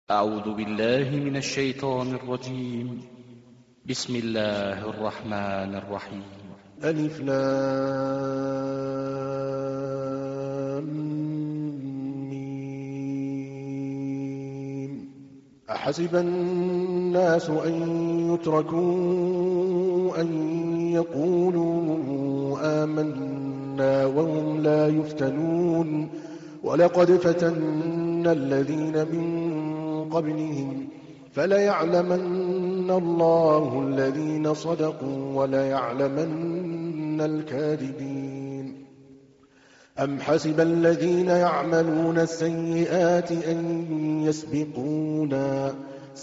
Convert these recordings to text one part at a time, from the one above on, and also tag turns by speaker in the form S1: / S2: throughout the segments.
S1: أعوذ بالله من الشيطان الرجيم. بسم الله الرحمن الرحيم.
S2: ألف لام ميم. أحسب الناس أن يتركوا أن يقولوا آمنا وهم لا يفتنون ولقد فتنا الذين من قبلهم فليعلمن الله الذين صدقوا وليعلمن الكاذبين. أم حسب الذين يعملون السيئات أن يسبقونا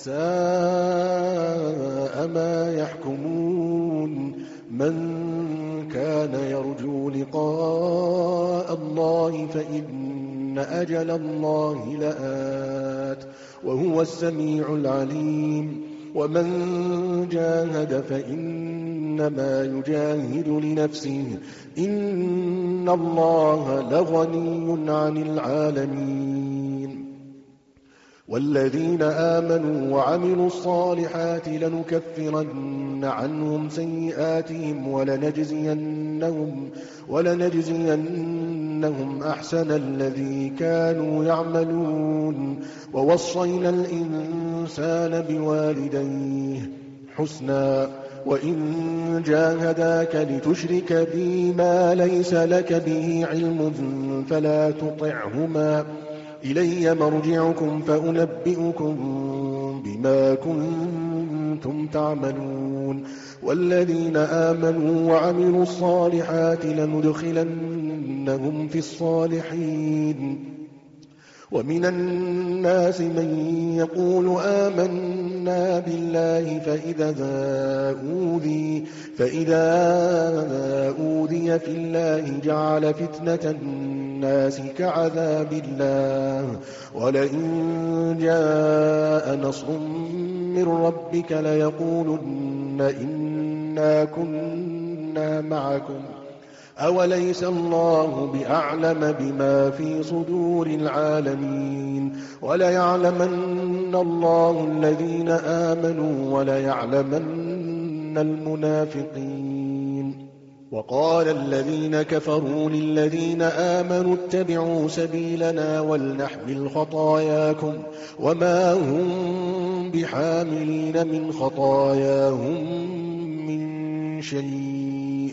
S2: ساء ما يحكمون. من كان يرجو لقاء الله فإن أجل الله لآت وهو السميع العليم. ومن جاهد فإنما يجاهد لنفسه إن الله لغني عن العالمين. والذين آمنوا وعملوا الصالحات لنكفرن عنهم سيئاتهم ولنجزينهم أحسن الذي كانوا يعملون. ووصينا الإنسان بوالديه حسنا وإن جاهداك لتشرك بي ما ليس لك به علم فلا تطعهما إلي مرجعكم فأنبئكم بما كنتم تعملون. والذين آمنوا وعملوا الصالحات لندخلنهم في الصالحين. ومن الناس من يقول آمنا بالله فإذا أوذي في الله جعل فتنة الناس كعذاب الله. ولئن جاء نصر من ربك ليقولن إنا كنا معكم أوليس الله بأعلم بما في صدور العالمين. وليعلمن الله الذين آمنوا وليعلمن المنافقين. وقال الذين كفروا للذين آمنوا اتبعوا سبيلنا ولنحمل خطاياكم وما هم بحاملين من خطاياهم من شيء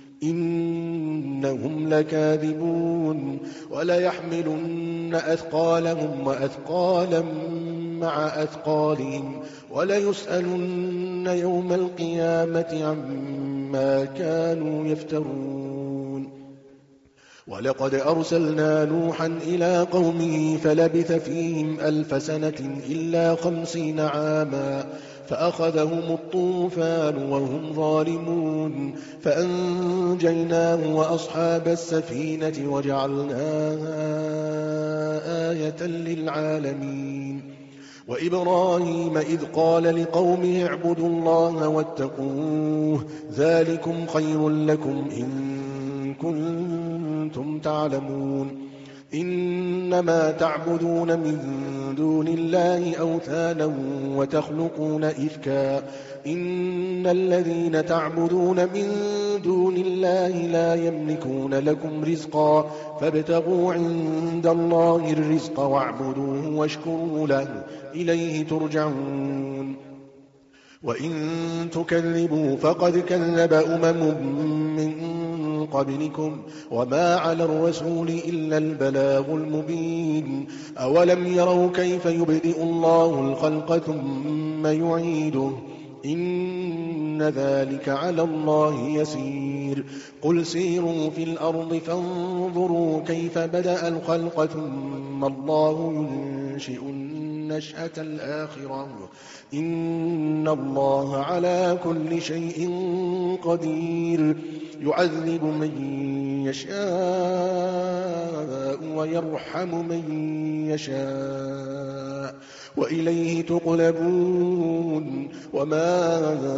S2: إنهم لكاذبون. وليحملن أثقالهم وأثقالا مع أثقالهم وليسألن يوم القيامة عما كانوا يفترون. ولقد أرسلنا نوحا إلى قومه فلبث فيهم 1000 سنة إلا 50 عاما فأخذهم الطوفان وهم ظالمون فأنجيناه وأصحاب السفينة وجعلناها آية للعالمين. وإبراهيم إذ قال لقومه اعبدوا الله واتقوه ذلكم خير لكم إن كنتم تعلمون. إنما تعبدون من دون الله أوثانا وتخلقون إفكا إن الذين تعبدون من دون الله لا يملكون لكم رزقا فابتغوا عند الله الرزق واعبدوه واشكروا له إليه ترجعون. وإن تكذبوا فقد كذب من قبلكم وما على الرسول إلا البلاغ المبين. أولم يروا كيف يبدئ الله الخلق ثم يعيده إن ذلك على الله يسير. قل سيروا في الأرض فانظروا كيف بدأ الخلق ثم الله ينشئ النشأة الآخرة إن الله على كل شيء قدير. يعذب من يشاء ويرحم من يشاء وإليه تقلبون. وما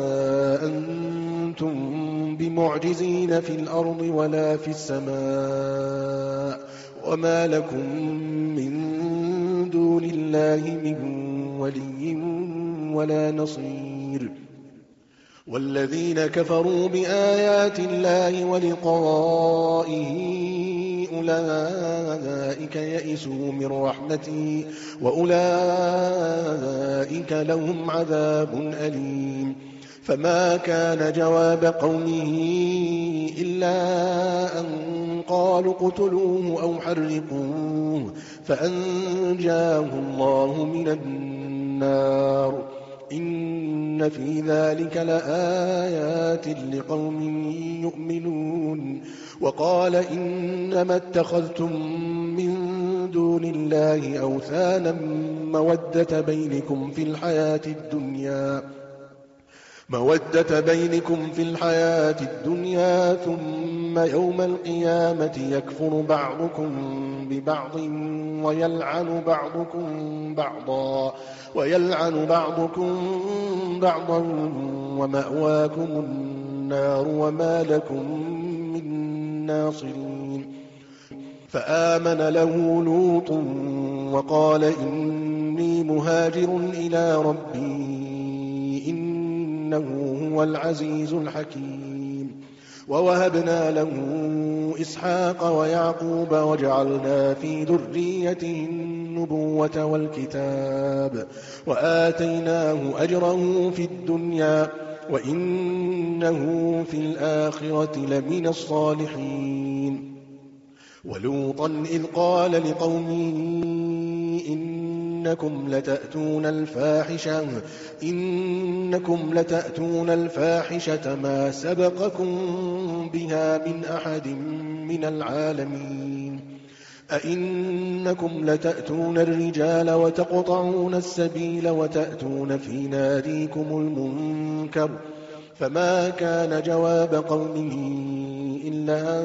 S2: أنتم بمعجزين في الأرض ولا في السماء وما لكم من دون الله من ولي ولا نصير. والذين كفروا بآيات الله ولقائه أولئك يئسوا من رحمتي وأولئك لهم عذاب أليم. فما كان جواب قومه إلا أن قالوا اقتلوه أو حرقوه فأنجاه الله من النار. إن في ذلك لآيات لقوم يؤمنون. وقال إنما اتخذتم من دون الله أوثانا مودة بينكم في الحياة الدنيا ثم يوم القيامة يكفر بعضكم ببعض ويلعن بعضكم بعضا ومأواكم النار وما لكم من ناصرين. فآمن له لوط وقال إني مهاجر إلى ربي إنه هو العزيز الحكيم. ووهبنا له إسحاق ويعقوب وجعلنا في ذريته النبوة والكتاب وآتيناه أجره في الدنيا وإنه في الآخرة لمن الصالحين. ولوطا إذ قال لقومه إنكم لتأتون الفاحشة ما سبقكم بها من أحد من العالمين. أئنكم لتأتون الرجال وتقطعون السبيل وتأتون في ناديكم المنكر. فما كان جواب قومه إلا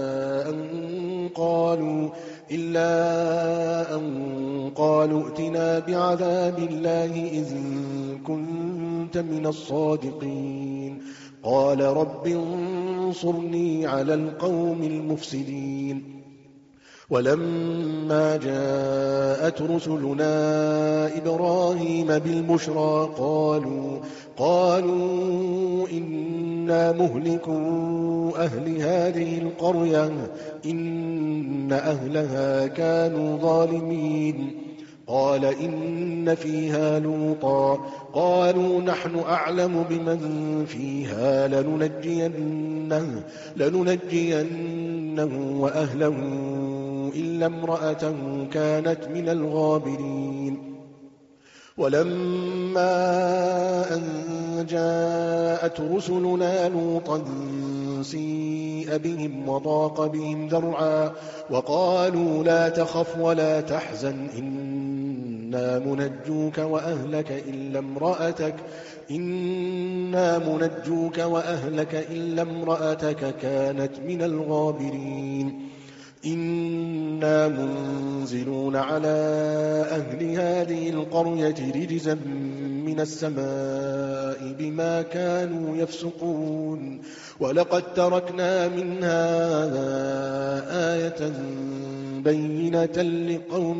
S2: أن قالوا ائتنا بعذاب الله إذ كنت من الصادقين. قال رب انصرني على القوم المفسدين. ولما جاءت رسلنا إبراهيم بالبشرى قالوا إنا مهلكو أهل هذه القرية إن أهلها كانوا ظالمين. قال إن فيها لوطا قالوا نحن أعلم بمن فيها لننجينه وأهله إلا امرأته كانت من الغابرين. ولما أن جاءت رسلنا لوطا سيء بهم وضاق بهم ذرعا وقالوا لا تخف ولا تحزن إنا منجوك وأهلك إلا امرأتك كانت من الغابرين. إنا منزلون على أهل هذه القرية رجزا من السماء بما كانوا يفسقون. ولقد تركنا منها آية بينة لقوم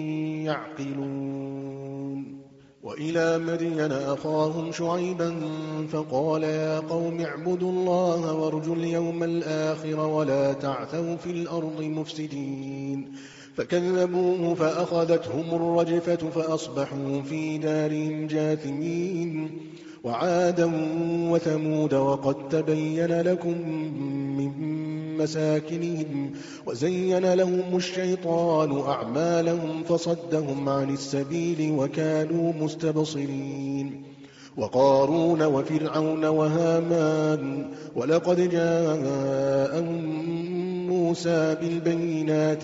S2: يعقلون. وإلى مدين أخاهم شعيبا فقال يا قوم اعبدوا الله وارجوا اليوم الآخر ولا تعثوا في الأرض مفسدين. فكذبوه فأخذتهم الرجفة فأصبحوا في دارهم جاثمين. وعادا وثمود وقد تبين لكم من مساكنهم وزين لهم الشيطان أعمالهم فصدهم عن السبيل وكانوا مستبصرين. وقارون وفرعون وهامان ولقد جاءهم موسى بالبينات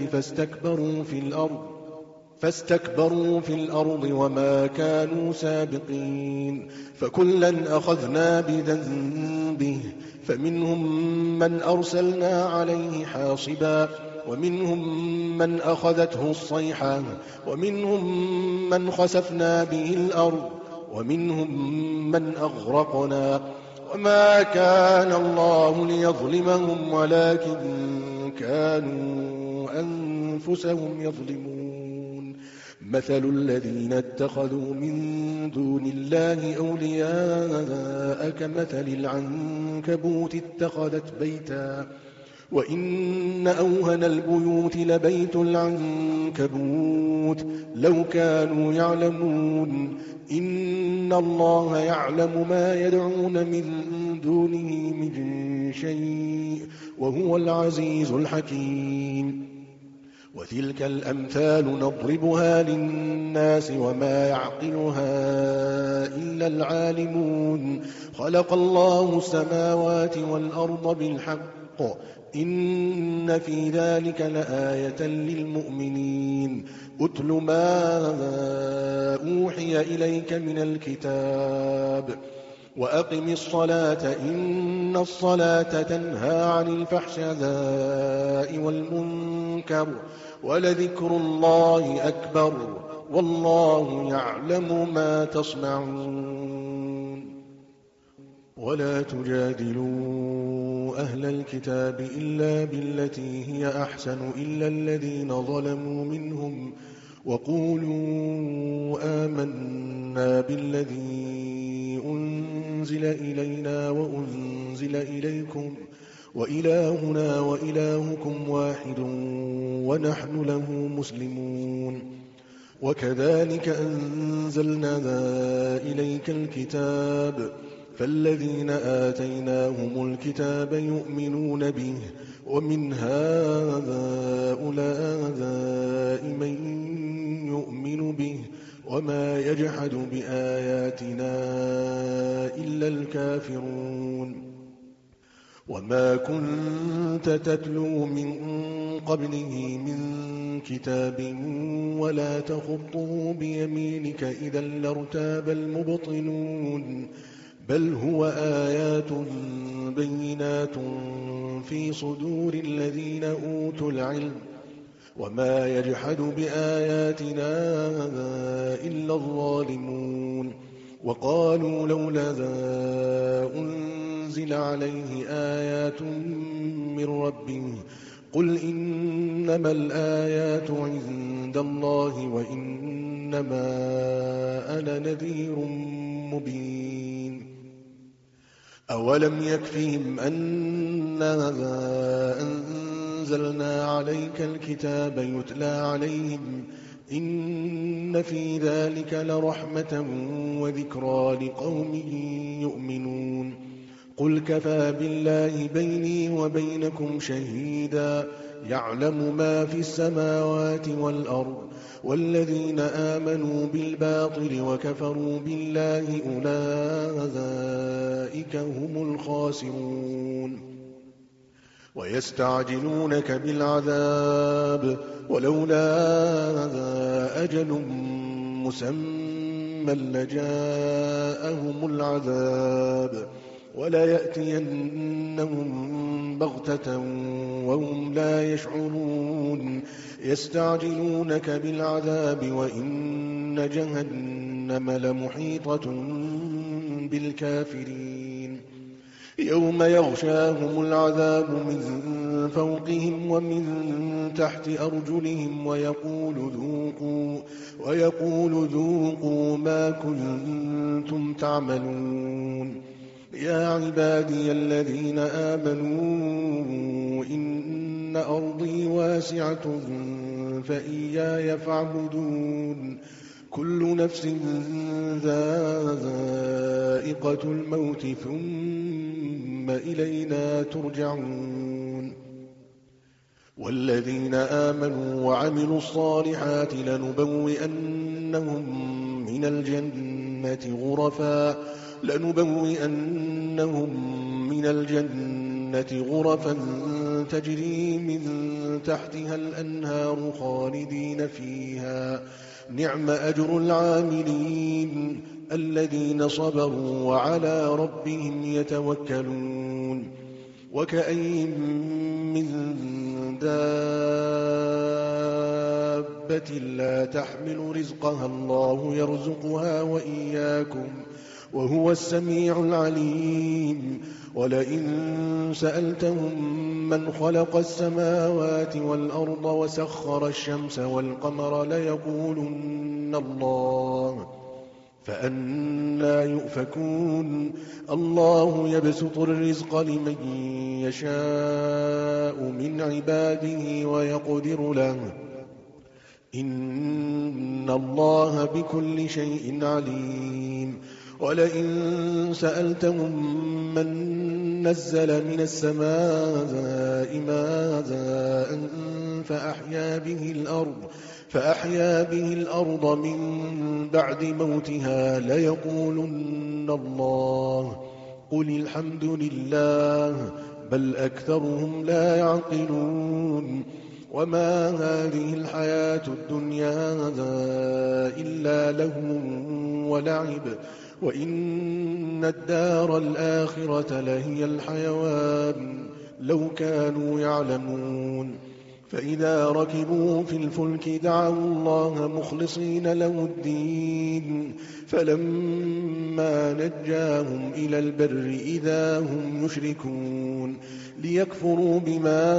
S2: فاستكبروا في الأرض وما كانوا سابقين. فكلا أخذنا بذنبه فمنهم من أرسلنا عليه حاصبا ومنهم من أخذته الصيحة ومنهم من خسفنا به الأرض ومنهم من أغرقنا. وما كان الله ليظلمهم ولكن كانوا أنفسهم يظلمون. مثل الذين اتخذوا من دون الله أولياء كمثل العنكبوت اتخذت بيتا وإن أوهن البيوت لبيت العنكبوت لو كانوا يعلمون إن الله يعلم ما يدعون من دونه من شيء وهو العزيز الحكيم وتلك الأمثال نضربها للناس وما يعقلها إلا العالمون خلق الله السماوات والأرض بالحق إن في ذلك لآية للمؤمنين أتل ما أوحي إليك من الكتاب وأقم الصلاة إن الصلاة تنهى عن الفحشاء والمنكر ولذكر الله أكبر والله يعلم ما تصنعون ولا تجادلوا أهل الكتاب إلا بالتي هي أحسن إلا الذين ظلموا منهم وقولوا آمنا بالذي أنزل إلينا وأنزل إليكم وإلهنا وإلهكم واحد ونحن له مسلمون وكذلك أنزلنا إليك الكتاب فالذين آتيناهم الكتاب يؤمنون به ومن هؤلاء من يؤمن به وما يجحد بآياتنا إلا الكافرون وما كنت تتلو من قبله من كتاب ولا تخطه بيمينك إذا لارتاب المبطلون بل هو آيات بينات في صدور الذين أوتوا العلم وما يجحد بآياتنا إلا الظالمون وقالوا لولا أنزل عليه آيات من ربه قل إنما الآيات عند الله وإنما أنا نذير مبين أولم يكفهم أننا أنزلنا عليك الكتاب يتلى عليهم إن في ذلك لرحمة وذكرى لقوم يؤمنون قل كفى بالله بيني وبينكم شهيدا يعلم ما في السماوات والأرض والذين آمنوا بالباطل وكفروا بالله أولئك هم الخاسرون ويستعجلونك بالعذاب ولولا أجل مسمى لجاءهم العذاب ولا يأتينهم بغتة وهم لا يشعرون يستعجلونك بالعذاب وإن جهنم لمحيطة بالكافرين يوم يغشاهم العذاب من فوقهم ومن تحت أرجلهم ويقول ذوقوا ما كنتم تعملون يا عبادي الذين آمنوا إن أرضي واسعة فإياي فاعبدون كل نفس ذائقة الموت ثم إلينا ترجعون والذين آمنوا وعملوا الصالحات لنبوئنهم من الجنة غرفا تجري من تحتها الأنهار خالدين فيها نعم أجر العاملين الذين صبروا وعلى ربهم يتوكلون وكأين من دابة لا تحمل رزقها الله يرزقها وإياكم وهو السميع العليم. ولئن سألتهم من خلق السماوات والأرض وسخر الشمس والقمر ليقولن الله، فأنى يؤفكون. الله يبسط الرزق لمن يشاء من عباده ويقدر له، إن الله بكل شيء عليم. ولئن سألتهم من نزل من السماء ماء فأحيا به الأرض من بعد موتها ليقولن الله، قل الحمد لله، بل أكثرهم لا يعقلون. وما هذه الحياة الدنيا إلا لهو ولعب، وإن الدار الآخرة لهي الحيوان لو كانوا يعلمون. فإذا ركبوا في الفلك دعوا الله مخلصين له الدين، فلما نجاهم إلى البر إذا هم يشركون، ليكفروا بما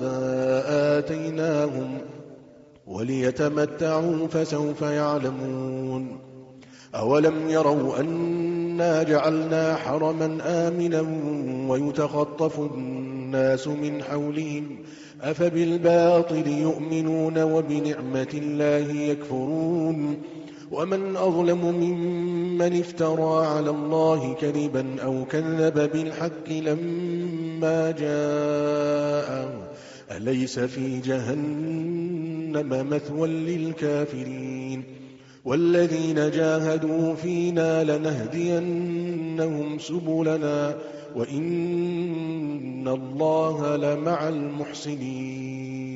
S2: آتيناهم وليتمتعوا فسوف يعلمون. أولم يروا أنا جعلنا حرما آمنا ويتخطف الناس من حولهم، أفبالباطل يؤمنون وبنعمة الله يكفرون. ومن أظلم ممن افترى على الله كذبا أو كذب بالحق لما جاءه، أليس في جهنم مثوى للكافرين؟ والذين جاهدوا فينا لنهدينهم سبلنا وإن الله لمع المحسنين.